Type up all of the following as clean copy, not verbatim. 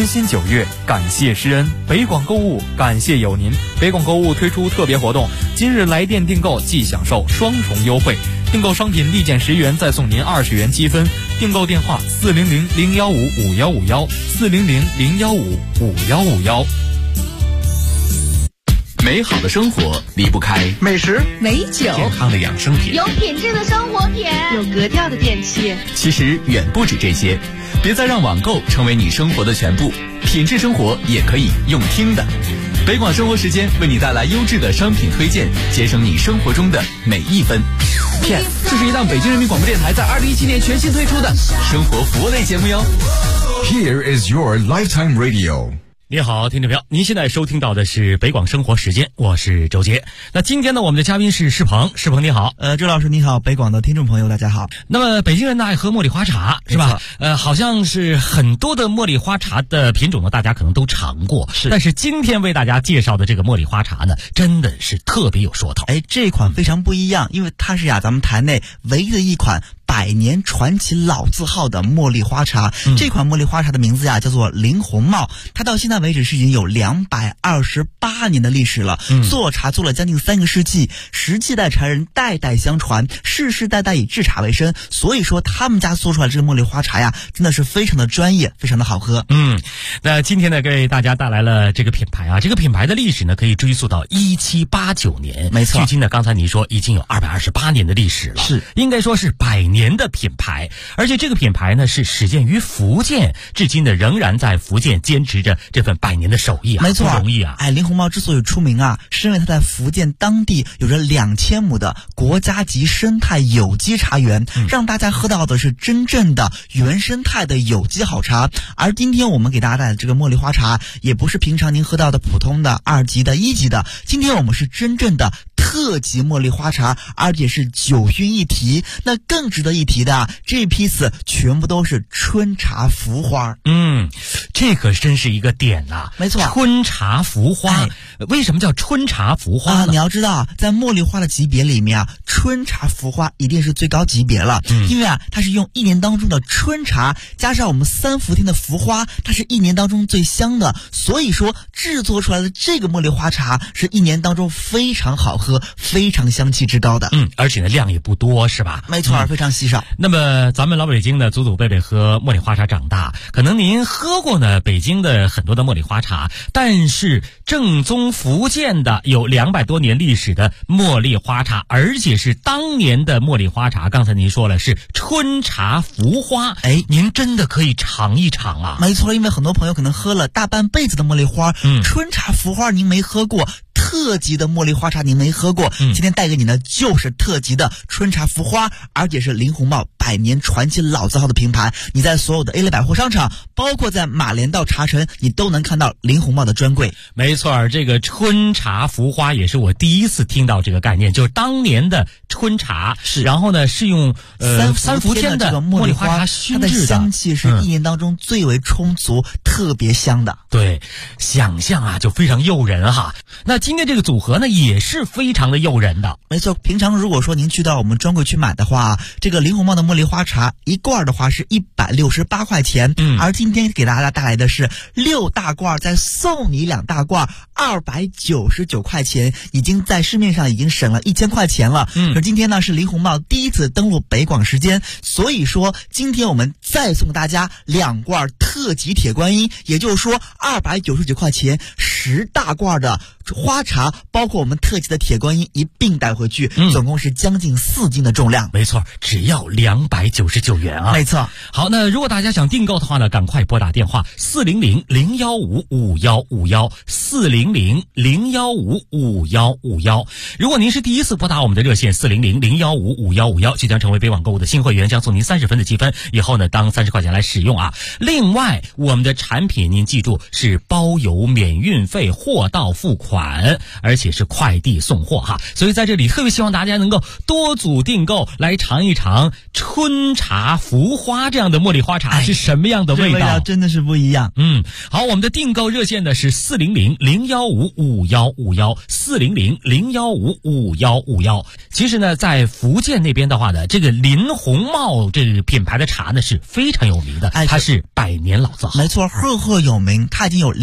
心9月，感谢施恩，北广购物感谢有您。北广购物推出特别活动，今日来电订购即享受双重优惠，订购商品立减10元再送您20元积分。订购电话400-015-5151，400-015-5151。 美好的生活离不开美食、 美酒、 健康的养生品， 有品质的生活品， 有格调的电器。 其实远不止这些，别再让网购成为你生活的全部，品质生活也可以用听的。北广生活时间为你带来优质的商品推荐，节省你生活中的每一分。Yes， 这是一档北京人民广播电台在2017年全新推出的生活服务类节目哟。 Here is your lifetime radio。 你好，听众朋友，您现在收听到的是北广生活时间，我是周杰。那今天呢，我们的嘉宾是世鹏，世鹏你好。 周老师你好，北广的听众朋友大家好。 那么北京人呢爱喝茉莉花茶，是吧？好像是很多的茉莉花茶的品种呢，大家可能都尝过。是。但是今天为大家介绍的这个茉莉花茶呢，真的是特别有说头。 这款非常不一样，因为它是咱们台内唯一的一款100年传奇老字号的茉莉花茶。这款茉莉花茶的名字叫做林红帽，它到现在为止是已经有228年的历史了。做茶做了将近3个世纪，实际代茶人代代相传，世世代代以制茶为生，所以说他们家做出来这个茉莉花茶真的是非常的专业，非常的好喝。 那今天呢给大家带来了这个品牌这个品牌的历史呢可以追溯到1789年， 没错。 距今呢刚才你说已经有228年的历史了，是应该说是100年的品牌，而且这个品牌呢是始建于福建，至今呢仍然在福建坚持着这份100年的手艺没错， 不容易林红帽之所以出名是因为它在福建当地有着2000亩的国家级生态有机茶园，让大家喝到的是真正的原生态的有机好茶。而今天我们给大家带来的这个茉莉花茶，也不是平常您喝到的普通的2级的1级的，今天我们是真正的特级茉莉花茶，而且是9熏一提。那更值得一提的这批次全部都是春茶浮花。 这可真是一个点没错， 春茶浮花。为什么叫春茶浮花呢？ 你要知道在茉莉花的级别里面春茶浮花一定是最高级别了。因为它是用1年当中的春茶加上我们3伏天的浮花，它是1年当中最香的，所以说制作出来的这个茉莉花茶是1年当中非常好喝，非常香气之高的。 而且呢量也不多，是吧？ 没错，非常稀少。 那么咱们老北京呢祖祖辈辈喝茉莉花茶长大，可能您喝过呢北京的很多的茉莉花茶，但是正宗福建的有200多年历史的茉莉花茶，而且是当年的茉莉花茶，刚才您说了是春茶浮花，您真的可以尝一尝啊。 没错，因为很多朋友可能喝了大半辈子的茉莉花，春茶浮花您没喝过，特级的茉莉花茶您没喝过，今天带给你的就是特级的春茶浮花，而且是林红帽100年传奇老字号的品牌。你在所有的 A 类百货商场，包括在马连道茶城，你都能看到林红帽的专柜。 没错，这个春茶浮花也是我第一次听到这个概念，就是当年的春茶，然后呢是用三伏天的这个茉莉花茶熏制的， 它的香气是1年当中最为充足，特别香的。 对，想象就非常诱人那今天这个组合呢也是非常的诱人的。 没错，平常如果说您去到我们专柜去买的话，这个林红帽的茉莉花茶一罐的话是168块钱，而今天给大家带来的是6大罐再送你2大罐，299块钱，已经在市面上已经省了1000块钱了。可今天呢是林红帽第一次登陆北广时间，所以说今天我们再送大家2罐特级铁观音，也就是说299块钱10大罐的花茶，包括我们特级的铁观音一并带回去，总共是将近4斤的重量。 没错，只要299元没错。 好，那如果大家想订购的话呢，赶快拨打电话400-015-5151，400-015-5151。如果您是第一次拨打我们的热线400-015-5151，即将成为北广购物的新会员，将送您30分的积分，以后呢当30块钱来使用另外我们的产品您记住是包邮免运费，货到付款。 款，而且是快递送货哈。所以在这里特别希望大家能够多组订购，来尝一尝春茶福花这样的茉莉花茶是什么样的味道， 真的是不一样。 好，我们的订购热线呢是400-015-5151，400-015-5151。其实呢，在福建那边的话呢，这个林红帽这个品牌的茶呢是非常有名的，它是100年老字号。 没错，赫赫有名，它已经有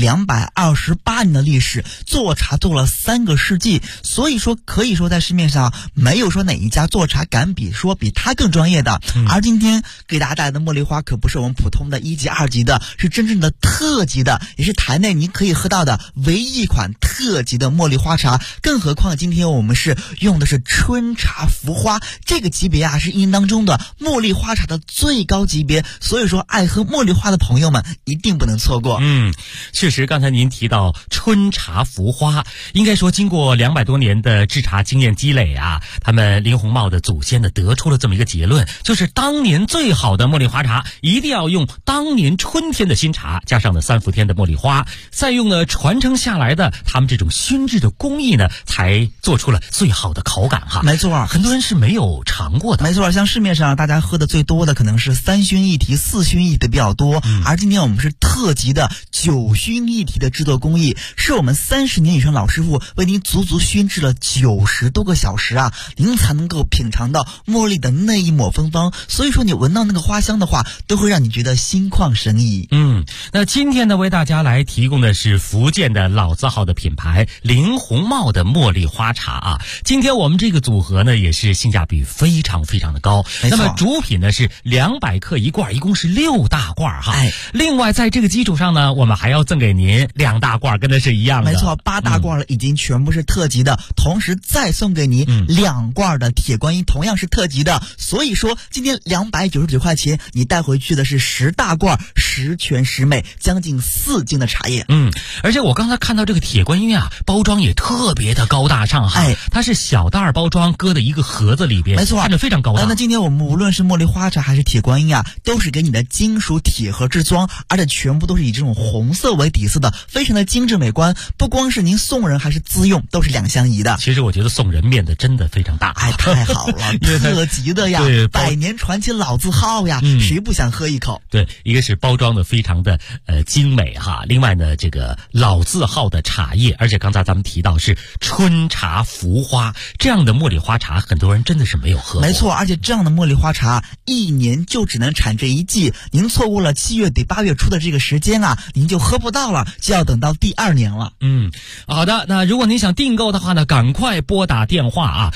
228年的历史，做茶做了3个世纪，所以说可以说在市面上没有说哪一家做茶敢比它更专业的。而今天给大家带来的茉莉花可不是我们普通的1级2级的，是真正的特级的，也是台内您可以喝到的唯一一款特级的茉莉花茶。更何况今天我们是用的是春茶福花这个级别啊，是音当中的茉莉花茶的最高级别，所以说爱喝茉莉花的朋友们一定不能错过。 确实刚才您提到春茶福花，应该说经过200多年的制茶经验积累啊，他们林红帽的祖先呢得出了这么一个结论，就是当年最好的茉莉花茶一定要用当年春天的新茶，加上了3伏天的茉莉花，再用了传承下来的他们这种熏制的工艺呢，才做出了最好的口感哈。 没错， 很多人是没有尝过的。 没错，像市面上大家喝的最多的可能是3熏一提、4熏一提的比较多，而今天我们是特级的9熏一提的制作工艺，是我们30年以上老师傅为您足足熏制了90多个小时啊，您才能够品尝到茉莉的那一抹芬芳，所以说你闻到那个花香的话，都会让你觉得心旷神怡。 那今天呢，为大家来提供的是福建的老字号的品牌林红帽的茉莉花茶啊。今天我们这个组合呢，也是性价比非常非常的高。那么主品呢是200克一罐，一共是6大罐哈。另外在这个基础上呢，我们还要赠给您2大罐，跟的是一样的。 没错，8大罐了，已经全部是特级的，同时再送给您2罐的铁观音，同样是特级的。所以说今天299块钱，你带回去的是10大罐10全10美，将近4斤的茶叶。 而且我刚才看到这个铁观音啊，包装也特别的高大上哈。它是小袋包装，搁在一个盒子里边， 没错， 看着非常高大。 那今天我们无论是茉莉花茶还是铁观音啊，都是给你的金属铁盒制装，而且全部都是以这种红色为底色的，非常的精致美观。不光是您送人还是自用，都是2相宜的。 其实我觉得送人面的真的非常大， 太好了，特级的呀，100年传奇老字号呀，谁不想喝一口？ 对，一个是包装的非常的精美哈，另外呢这个老字号的茶叶，而且刚才咱们提到是春茶福花这样的茉莉花茶，很多人真的是没有喝过。 没错，而且这样的茉莉花茶1年就只能产这1季，您错过了7月底8月初的这个时间啊，您就喝不到了，就要等到第2年了。 好的，那如果您想订购的话呢，赶快拨打电话啊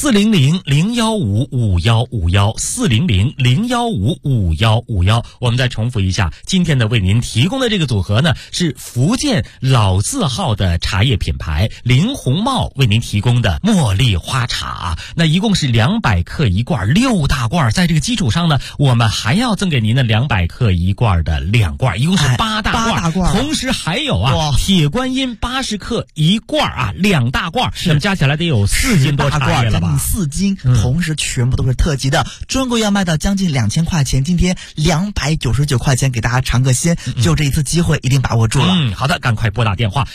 ，400-015-5151，400-015-5151。我们再重复一下，今天呢为您提供的这个组合呢是福建老字号的茶叶品牌林红帽为您提供的茉莉花茶，那一共是200克一罐，6大罐，在这个基础上呢，我们还要赠给您的200克一罐的2罐，一共是8大罐，同时还有铁观音80克一罐啊，2大罐，那么加起来得有4斤多茶叶了吧 ？4斤，同时全部都是特级的，专柜要卖到将近2000块钱，今天299块钱给大家尝个鲜，就这一次机会一定把握住了。 好的，赶快拨打电话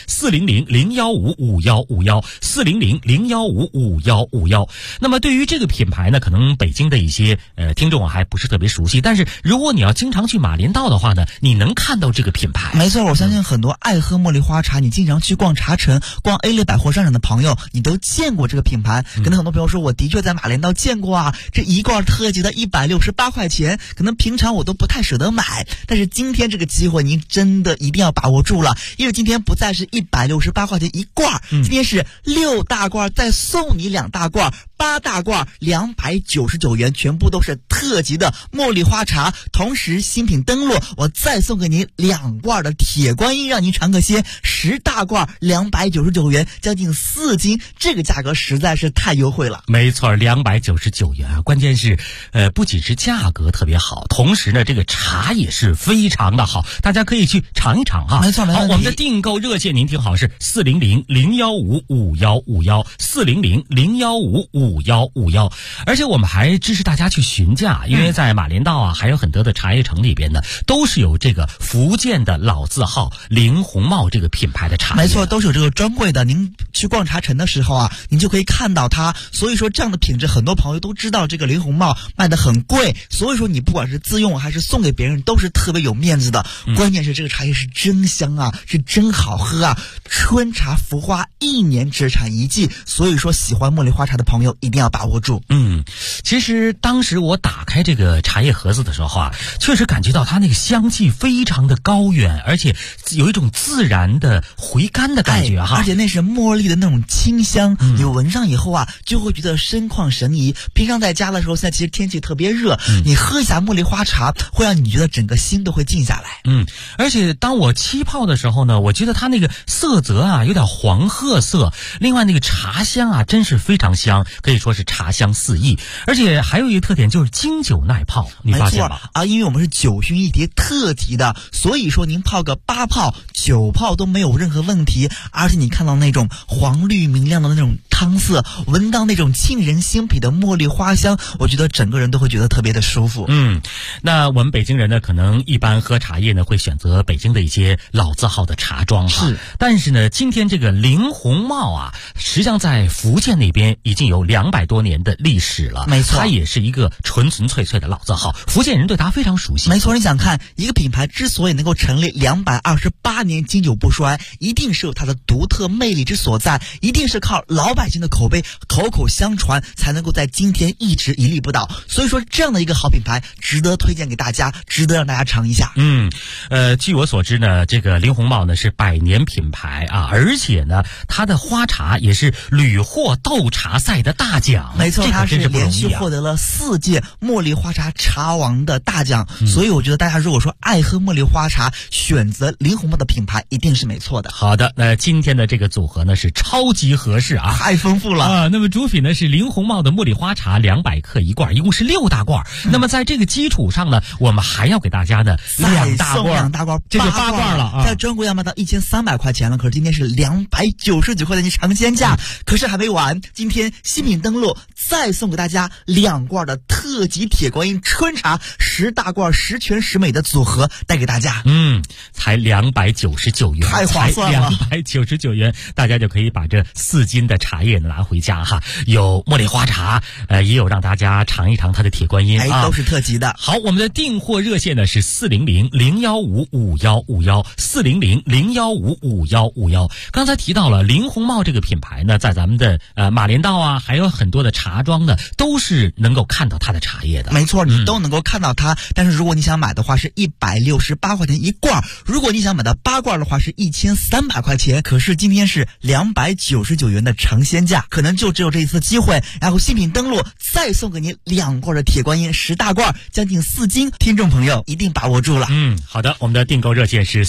400-015-5151，400-015-5151。那么对于这个品牌呢，可能北京的一些听众还不是特别熟悉，但是如果你要经常去马连道的话呢，你能看到这个品牌。 没错，我相信很多爱喝茉莉花茶，你经常去逛茶城、逛 A 类百货商场的朋友，你都见过这个品牌。可能很多朋友说，我的确在马连道见过啊，这一罐特级的168块钱，可能平常我都不太舍得买，但是今天这个机会您真的一定要把握住了，因为今天不再是168块钱一罐，今天是6大罐再送你2大罐，8大罐299元，全部都是特级的茉莉花茶。同时新品登陆，我再送给您2罐的铁观音，让您尝个鲜，10大罐299元，将近4斤，这个价格实在是太优惠了。 没错，299元啊，关键是不仅是价格特别好，同时呢这个茶也是非常的好，大家可以去尝一尝哈。 没错， 好，我们的订购热线您听好是400-015-5151，400-015-5151。 5151，而且我们还支持大家去询价，因为在马连道啊，还有很多的茶叶城里边呢，都是有这个福建的老字号林红帽这个品牌的茶叶。 没错，都是有这个专柜的。您去逛茶城的时候啊，您就可以看到它。所以说这样的品质，很多朋友都知道这个林红帽卖得很贵，所以说你不管是自用还是送给别人，都是特别有面子的。关键是这个茶叶是真香啊，是真好喝啊！春茶福花1年只产1季，所以说喜欢茉莉花茶的朋友一定要把握住。 其实当时我打开这个茶叶盒子的时候啊，确实感觉到它那个香气非常的高远，而且有一种自然的回甘的感觉哈。 而且那是茉莉的那种清香，你闻上以后啊，就会觉得身旷神怡。平常在家的时候，现在其实天气特别热，你喝一下茉莉花茶，会让你觉得整个心都会静下来。 而且当我沏泡的时候呢，我觉得它那个色泽啊有点黄褐色，另外那个茶香啊真是非常香，可以说是茶香四溢。而且还有一个特点就是经久耐泡，你发现吧？ 因为我们是9熏1叠特级的，所以说您泡个8泡、9泡都没有任何问题。而且你看到那种黄绿明亮的那种汤色，闻到那种沁人心脾的茉莉花香，我觉得整个人都会觉得特别的舒服。 那我们北京人呢，可能一般喝茶叶呢会选择北京的一些老字号的茶庄哈。但是呢，今天这个林红帽啊，实际上在福建那边已经有200多年的历史了。 没错， 它也是一个纯纯粹粹的老字号，福建人对它非常熟悉。 没错，你想看一个品牌之所以能够成立228年经久不衰，一定是有它的独特魅力之所在，一定是靠老百姓的口碑口口相传，才能够在今天一直屹立不倒。所以说这样的一个好品牌值得推荐给大家，值得让大家尝一下。 据我所知呢，这个林红帽呢是100年品牌啊，而且呢它的花茶也是屡获斗茶赛的大奖。 没错，它是连续获获得了4届茉莉花茶茶王的大奖。所以我觉得大家如果说爱喝茉莉花茶，选择林红帽的品牌一定是没错的。 好的，那今天的这个组合呢是超级合适啊， 太丰富了啊。那么主品呢是林红帽的茉莉花茶200克一罐，一共是6大罐。那么在这个基础上呢，我们还要给大家呢2大罐，这就8罐了啊。 在专柜要卖到1300块钱了，可是今天是299块钱的尝鲜价。可是还没完，今天新品登录再送给大家2罐的特级铁观音春茶10大罐10全10美的组合带给大家。 才299元， 太划算了 ，299元，大家就可以把这4斤的茶叶拿回家哈。有茉莉花茶，也有让大家尝一尝它的铁观音都是特级的。 好，我们的订货热线呢是400-015-5151，400-015-5151。刚才提到了林红帽这个品牌呢，在咱们的马连道啊，还有很多的茶庄呢，都是能够看到它的茶叶的。 没错，你都能够看到它。但是如果你想买的话，是168块钱一罐；如果你想买到8罐的话，是1300块钱。可是今天是299元的尝鲜价，可能就只有这一次机会。然后新品登录再送给您2罐的铁观音10大罐，将近4斤。听众朋友一定把握住了。 好的，我们的订购热线是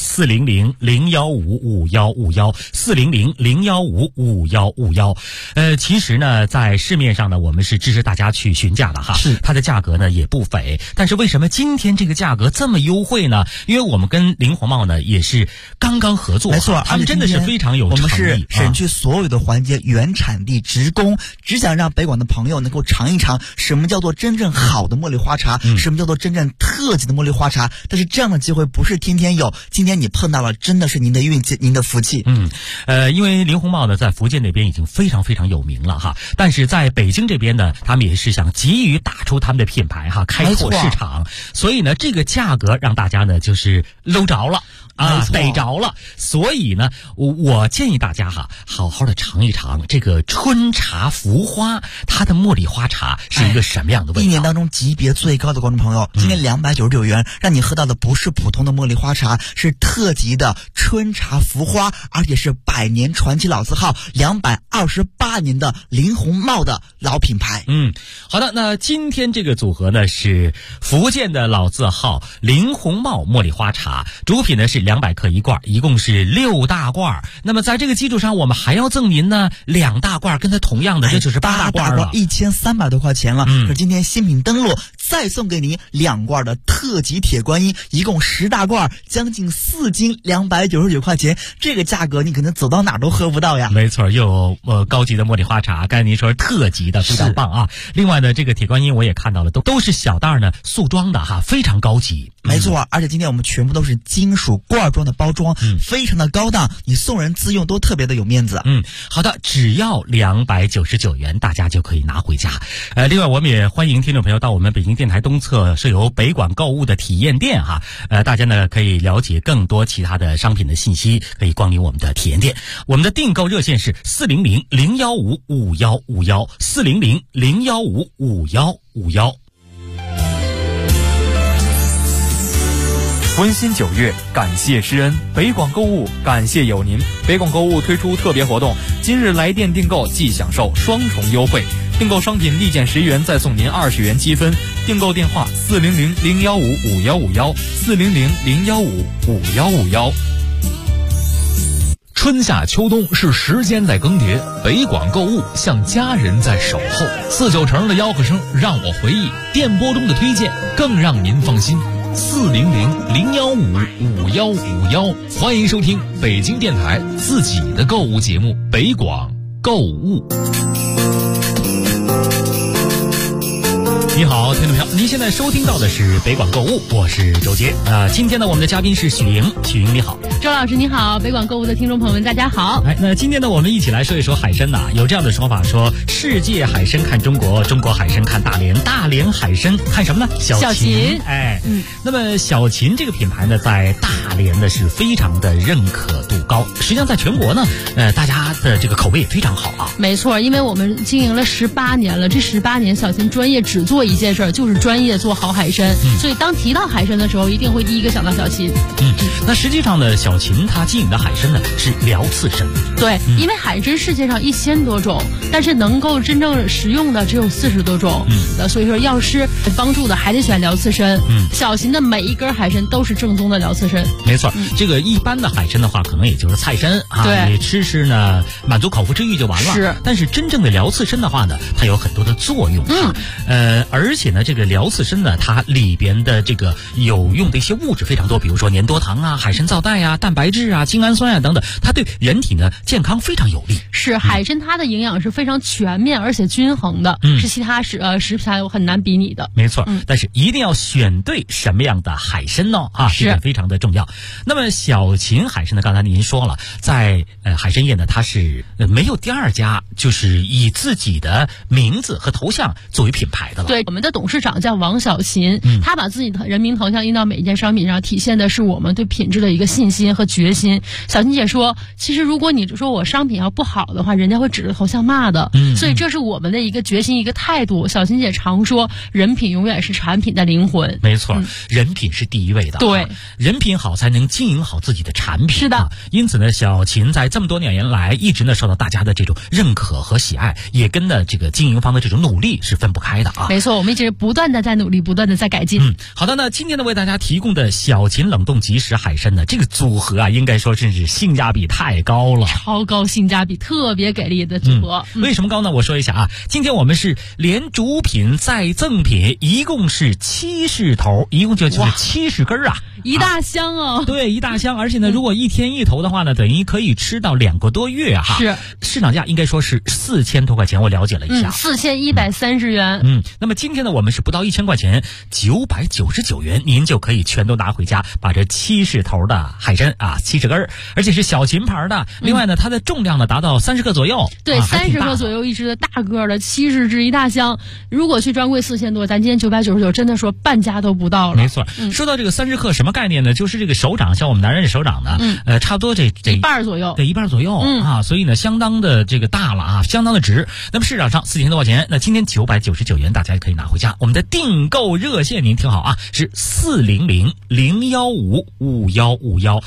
400-015-5151，400-015-5151。其实呢，在市面上呢，我们是支持大家去询价的哈，它的价格呢也不菲。但是为什么今天这个价格这么优惠呢？因为我们跟林红帽呢也是刚刚合作， 没错， 他们真的是非常有诚意。 我们是省去所有的环节，原产地直供，只想让北广的朋友能够尝一尝什么叫做真正好的茉莉花茶，什么叫做真正特级的茉莉花茶。但是这样的机会不是天天有，今天你碰到了，真的是您的运气，您的福气。 因为林红帽呢在福建那边已经非常非常有名了哈，但是在北京这边呢，他们也是想急于打出他们的品牌哈，开拓市场，所以呢这个价格让大家呢就是搂着了啊，逮着了。所以呢我建议大家哈，好好的尝一尝这个春茶福花，它的茉莉花茶是一个什么样的味道。 1年当中级别最高的观众朋友，今天299元让你喝到的不是普通的茉莉花茶，是特级的春茶福花，而且是100年传奇老字号228年的林红帽的老品牌。 好的，那今天这个组合呢是福建的老字号林红帽茉莉花茶，主品呢是200克一罐，一共是6大罐。那么在这个基础上，我们还要赠您呢2大罐，跟它同样的，这就是8大罐了 ，1300多块钱了。可是今天新品登录再送给您2罐的特级铁观音，一共10大罐，将近4斤，299块钱。这个价格你可能走到哪儿都喝不到呀。 没错，又有高级的茉莉花茶，刚才您说盒特级的，非常棒啊。另外呢，这个铁观音我也看到了，都是小袋呢塑装的哈，非常高级。 没错，而且今天我们全部都是金属罐装的包装，非常的高档，你送人自用都特别的有面子。 好的，只要299元，大家就可以拿回家。另外我们也欢迎听众朋友到我们北京电台东侧设有北广购物的体验店哈，大家呢可以了解更多其他的商品的信息，可以光临我们的体验店。我们的订购热线是400-015-5151 400-015-5151。 温馨9月，感谢施恩，北广购物感谢有您。北广购物推出特别活动，今日来电订购即享受双重优惠，订购商品立减10元再送您20元积分。订购电话400-015-5151 400-015-5151。 春夏秋冬是时间在更迭，北广购物像家人在守候。4-9成的吆喝声让我回忆，电波中的推荐更让您放心。400-015-5151，欢迎收听北京电台自己的购物节目北广购物。 你好，听众朋友，您现在收听到的是北广购物，我是周杰。今天呢，我们的嘉宾是许莹，许莹你好。 周老师你好，北广购物的听众朋友们大家好。 那今天呢，我们一起来说一说海参呐。有这样的说法说，世界海参看中国，中国海参看大连，大连海参看什么呢？小秦。那么小秦这个品牌呢，在大连呢是非常的认可度高，实际上在全国呢，大家的这个口碑也非常好啊。 没错，因为我们经营了18年了，这18年小秦专业只做一件事，就是专业做好海参。所以当提到海参的时候，一定会第一个想到小秦。 那实际上呢，小秦它经营的海参呢是辽刺参。 对，因为海参世界上1000多种，但是能够真正食用的只有40多种。所以说药师帮助的还得选辽刺参。小秦的每一根海参都是正宗的辽刺参。 没错，这个一般的海参的话，可能也就是菜参啊， 对， 你吃呢，满足口腹之欲就完了。 是， 但是真正的辽刺参的话呢，它有很多的作用。而且呢，这个辽刺参呢，它里边的这个有用的一些物质非常多，比如说粘多糖啊、海参皂带啊、蛋白质啊、精氨酸啊等等，它对人体呢健康非常有利。 是，海参它的营养是非常全面而且均衡的，是其他食材很难比拟的。 没错，但是一定要选对什么样的海参呢？这个非常的重要。那么小秦海参呢，刚才您说了，在海参业呢，它是没有第二家就是以自己的名字和头像作为品牌的了。 对，我们的董事长叫王小秦，他把自己的人名头像印到每一件商品上，体现的是我们对品质的一个信心和决心。小秦姐说，其实如果你说我商品要不好的话，人家会指着头像骂的。所以这是我们的一个决心，一个态度。小秦姐常说，人品永远是产品的灵魂。 没错，人品是第一位的。 对， 人品好才能经营好自己的产品。 是的， 因此呢，小秦在这么多年来一直呢受到大家的这种认可和喜爱，也跟呢这个经营方的这种努力是分不开的啊。 没错，我们一直不断的在努力，不断的在改进。 好的，那今天呢为大家提供的小秦冷冻即食海参呢，这个组合啊，应该说是性价比太高了， 超高性价比，特别给力的组合。 为什么高呢？我说一下啊，今天我们是连主品再赠品，一共是70头，一共就是70根啊， 一大箱哦。 对，一大箱，而且呢，如果一天一头的话呢，等于可以吃到2个多月哈。 是， 市场价应该说是4000多块钱，我了解了一下 ，4130元。 那么今天呢，我们是不到1000块钱，999元，您就可以全都拿回家，把这70头的海参啊，70根，而且是小秦牌的。另外呢，它的重量呢达到30克左右。 对，30克左右一只的大个的70只一大箱。如果去专柜4000多，咱今天999，真的说半价都不到了。 没错，说到这个30克什么概念呢？就是这个手掌，像我们男人的手掌呢，差不多这一半左右。 对，一半左右啊，所以呢，相当的这个大了啊，相当的值。那么市场上4000多块钱，那今天999元，大家也可以拿回家。我们的订购热线您听好啊，是400-015-5151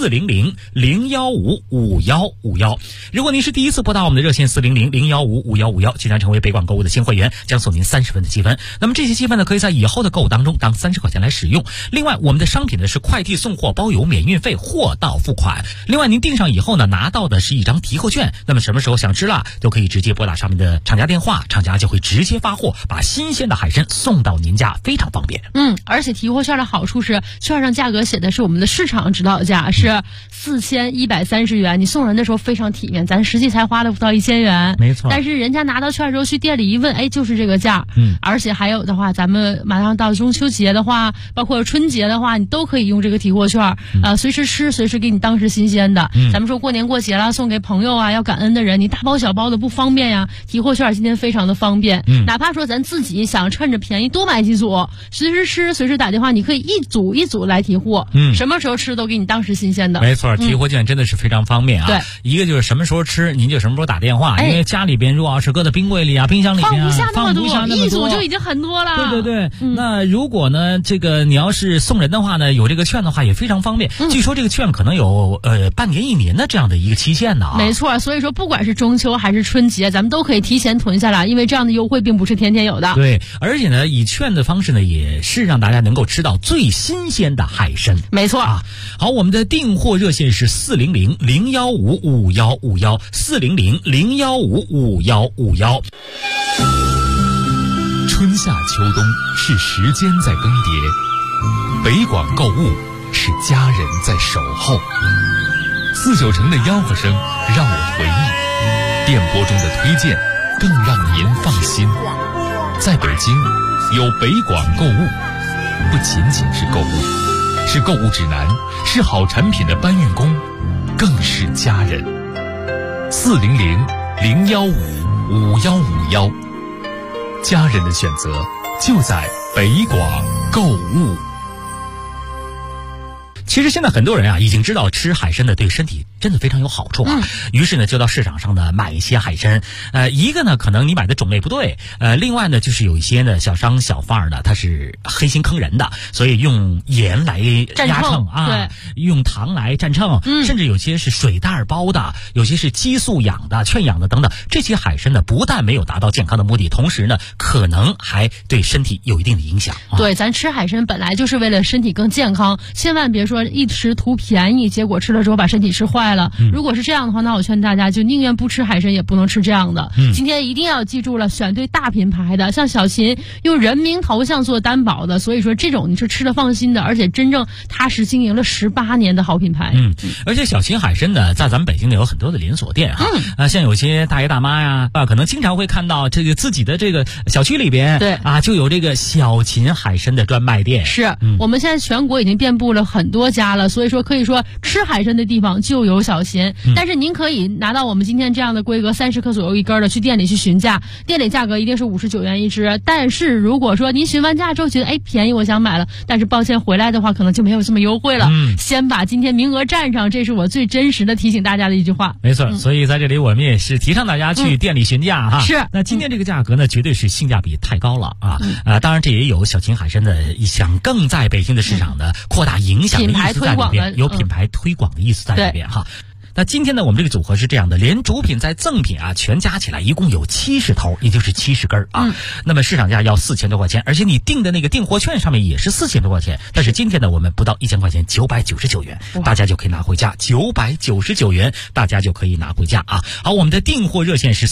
400-015-5151。如果您是第一次拨打我们的热线400-015-5151，即将成为北广购物的新会员，将送您30分的积分。那么这些积分呢，可以在以后的购物当中当30块钱来使用。另外，我们的商品呢是快递送货包邮，免运费，货到付款。另外，您订上以后呢，拿到的是一张提货券。那么什么时候想吃了，都可以直接拨打上面的厂家电话，厂家就会直接发货，把新鲜的海参送到您家，非常方便。 而且提货券的好处是，券上价格写的是我们的市场指导价， 价是4130元，你送人的时候非常体面，咱实际才花了不到1000元， 没错。 但是人家拿到券之后去店里一问，哎，就是这个价。而且还有的话，咱们马上到中秋节的话，包括春节的话，你都可以用这个提货券，随时吃，随时给你当时新鲜的。咱们说过年过节了，送给朋友啊，要感恩的人，你大包小包的不方便呀，提货券今天非常的方便。哪怕说咱自己想趁着便宜多买几组，随时吃，随时打电话，你可以一组一组来提货，什么时候吃都给你当时新鲜的。 没错，提货券真的是非常方便啊。 对， 一个就是什么时候吃，您就什么时候打电话，因为家里边如果要是搁在冰柜里啊、冰箱里边啊， 放不下那么多，一组就已经很多了。 对对对，那如果呢，这个你要是送人的话呢，有这个券的话也非常方便。据说这个券可能有半年、1年的这样的一个期限呢。 没错，所以说不管是中秋还是春节，咱们都可以提前囤下来，因为这样的优惠并不是天天有的。 对，而且呢，以券的方式呢，也是让大家能够吃到最新鲜的海参。 没错啊。好，我们的订货热线是400-015-5151，400-015-5151。 春夏秋冬是时间在更迭，北广购物是家人在守候。49城的吆喝声让我回忆，电波中的推荐更让您放心。在北京，有北广购物，不仅仅是购物，是购物指南，是好产品的搬运工，更是家人。400-015-5151，家人的选择就在北广购物。 其实现在很多人啊，已经知道吃海参的对身体真的非常有好处啊。于是呢，就到市场上呢买一些海参。一个呢，可能你买的种类不对。另外呢，就是有一些呢小商小贩呢，他是黑心坑人的，所以用盐来压秤啊，用糖来蘸秤，甚至有些是水袋包的，有些是激素养的、圈养的等等。这些海参呢，不但没有达到健康的目的，同时呢，可能还对身体有一定的影响。 对，咱吃海参本来就是为了身体更健康，千万别说一时图便宜，结果吃了之后把身体吃坏了。如果是这样的话，那我劝大家就宁愿不吃海参，也不能吃这样的。今天一定要记住了，选对大品牌的，像小秦用人名头像做担保的，所以说这种你是吃的放心的，而且真正踏实经营了18年的好品牌。 而且小秦海参呢，在咱们北京呢有很多的连锁店哈。像有些大爷大妈呀可能经常会看到这个自己的这个小区里边， 对就有这个小秦海参的专卖店。 是，我们现在全国已经遍布了很多家了，所以说可以说吃海参的地方就有小秦。但是您可以拿到我们今天这样的规格30克左右一根的，去店里去询价，店里价格一定是59元一只。但是如果说您询完价之后觉得便宜，我想买了，但是抱歉回来的话可能就没有这么优惠了。先把今天名额占上，这是我最真实的提醒大家的一句话。 没错，所以在这里我们也是提倡大家去店里询价哈。 是， 那今天这个价格呢，绝对是性价比太高了啊。当然这也有小秦海参的想更在北京的市场的扩大影响的意思在里边，有品牌推广的意思在里边哈。那今天呢，我们这个组合是这样的，连主品再赠品全加起来一共有70头，也就是70根啊。那么市场价要4000多块钱，而且你订的那个订货券上面也是4000多块钱。但是今天呢，我们不到1000块钱，999元，大家就可以拿回家，999元，大家就可以拿回家啊。好，我们的订货热线是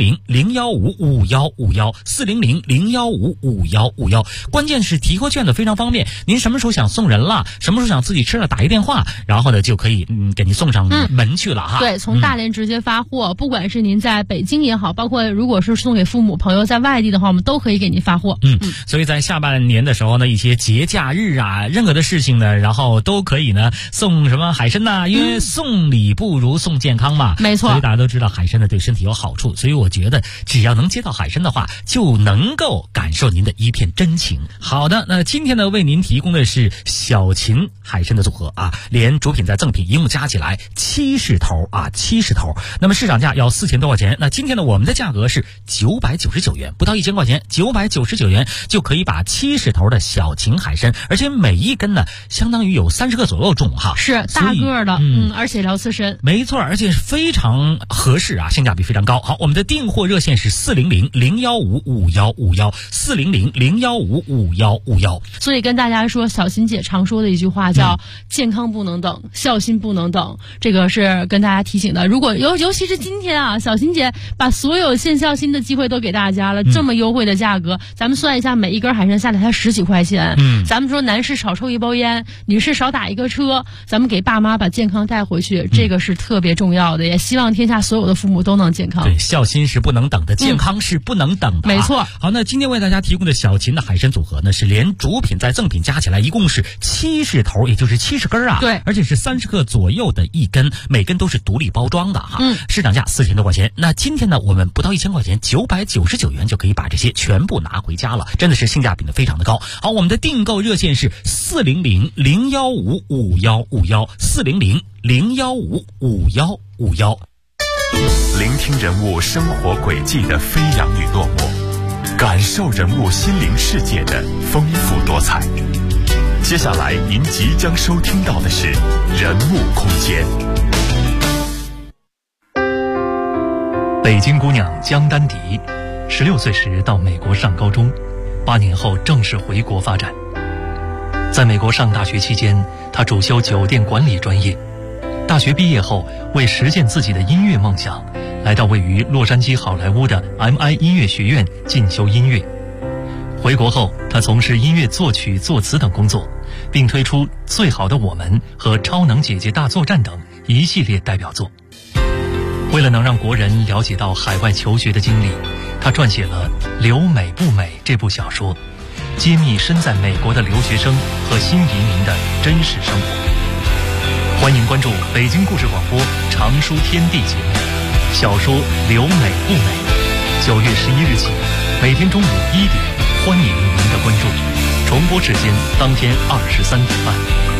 400-015-5151，400-015-5151。关键是提货券的非常方便，您什么时候想送人了，什么时候想自己吃了，打一电话，然后呢就可以给你送上门去了哈。 对，从大连直接发货，不管是您在北京也好，包括如果是送给父母朋友在外地的话，我们都可以给您发货。 所以在下半年的时候呢，一些节假日任何的事情呢，然后都可以呢送什么海参呐，因为送礼不如送健康嘛。 没错， 所以大家都知道海参呢对身体有好处，所以我觉得只要能接到海参的话，就能够感受您的一片真情。好的，那今天呢为您提供的是小秦海参的组合连主品再赠品一共加起来70头，70头。那么市场价要4000多块钱，那今天呢我们的价格是999元，不到1000块钱，999元就可以把70头的小秦海参，而且每一根呢相当于有30克左右重哈， 是大个的，而且聊刺身， 没错，而且非常合适性价比非常高。好，我们的订货热线是400-015-5151，400-015-5151。 所以跟大家说，小秦姐常说的一句话叫健康不能等，孝心不能等，这个是是跟大家提醒的，如果尤其是今天啊，小琴姐把所有限校新的机会都给大家了，这么优惠的价格，咱们算一下，每一根海参下来才10几块钱。咱们说男士少抽一包烟，女士少打一个车，咱们给爸妈把健康带回去，这个是特别重要的，也希望天下所有的父母都能健康。 对，孝心是不能等的，健康是不能等的。 没错。 好，那今天为大家提供的小琴的海参组合呢，是连主品再赠品加起来一共是70头，也就是70根啊。 对， 而且是30克左右的一根，每根都是独立包装的哈。市场价4000多块钱。那今天呢，我们不到1000块钱，999元就可以把这些全部拿回家了，真的是性价比呢非常的高。好，我们的订购热线是400-015-5151，400-015-5151。 聆听人物生活轨迹的飞扬与落寞，感受人物心灵世界的丰富多彩。接下来您即将收听到的是人物空间。 北京姑娘江丹迪，16岁时到美国上高中，8年后正式回国发展。在美国上大学期间，她主修酒店管理专业。大学毕业后，为实现自己的音乐梦想，来到位于洛杉矶好莱坞的 MI 音乐学院进修音乐。回国后，她从事音乐作曲、作词等工作，并推出《最好的我们》和《超能姐姐大作战》等一系列代表作。为了能让国人了解到海外求学的经历，她撰写了《留美不美》这部小说，揭秘身在美国的留学生和新移民的真实生活。欢迎关注北京故事广播常书天地节目，小说《留美不美》，9月11日起，每天中午1点，欢迎您的关注。重播时间当天23点半。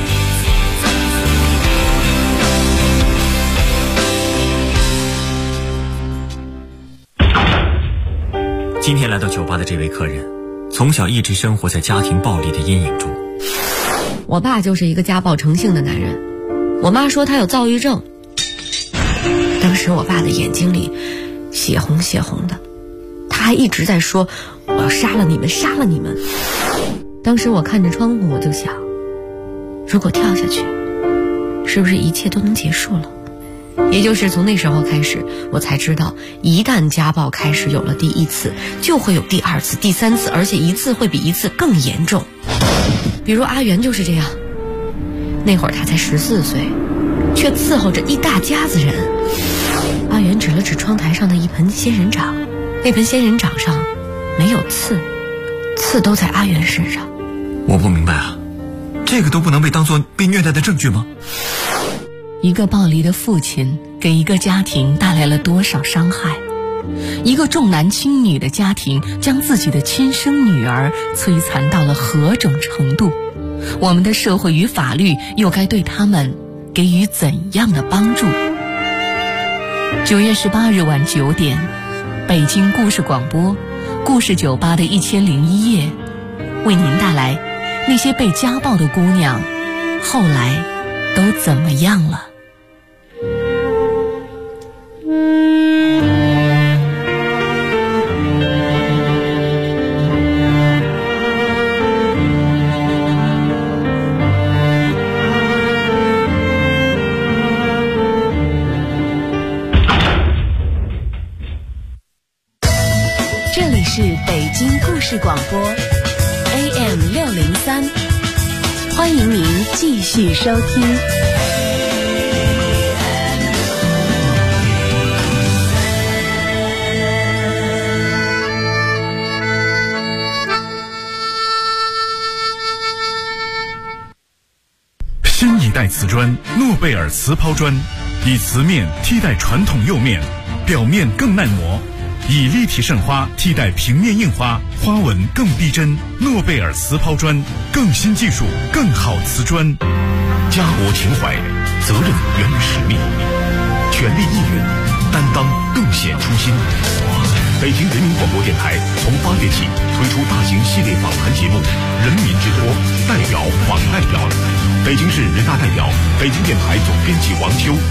今天来到酒吧的这位客人，从小一直生活在家庭暴力的阴影中。 我爸就是一个家暴成性的男人，我妈说他有躁郁症。当时我爸的眼睛里血红血红的，他还一直在说我要杀了你们，杀了你们。当时我看着窗户，我就想，如果跳下去，是不是一切都能结束了？也就是从那时候开始，我才知道，一旦家暴开始有了第1次，就会有第2次、第3次，而且一次会比一次更严重。比如阿元就是这样，那会儿他才14岁，却伺候着一大家子人。阿元指了指窗台上的一盆仙人掌，那盆仙人掌上没有刺，刺都在阿元身上。 我不明白啊，这个都不能被当作被虐待的证据吗？ 一个暴力的父亲给一个家庭带来了多少伤害？一个重男轻女的家庭将自己的亲生女儿摧残到了何种程度？我们的社会与法律又该对他们给予怎样的帮助？9月18日晚9点，北京故事广播故事酒吧的1001夜，为您带来那些被家暴的姑娘后来都怎么样了。 这里是北京故事广播 AM 603，欢迎您继续收听。 新一代瓷砖诺贝尔瓷抛砖，以瓷面替代传统釉面，表面更耐磨，以立体渗花替代平面印花，花纹更逼真。诺贝尔瓷抛砖，更新技术，更好瓷砖。家国情怀，责任源于使命，全力意愿，担当更显初心。北京人民广播电台从8月起推出大型系列访谈节目《人民之托》，代表访代表。北京市人大代表，北京电台总编辑王秋。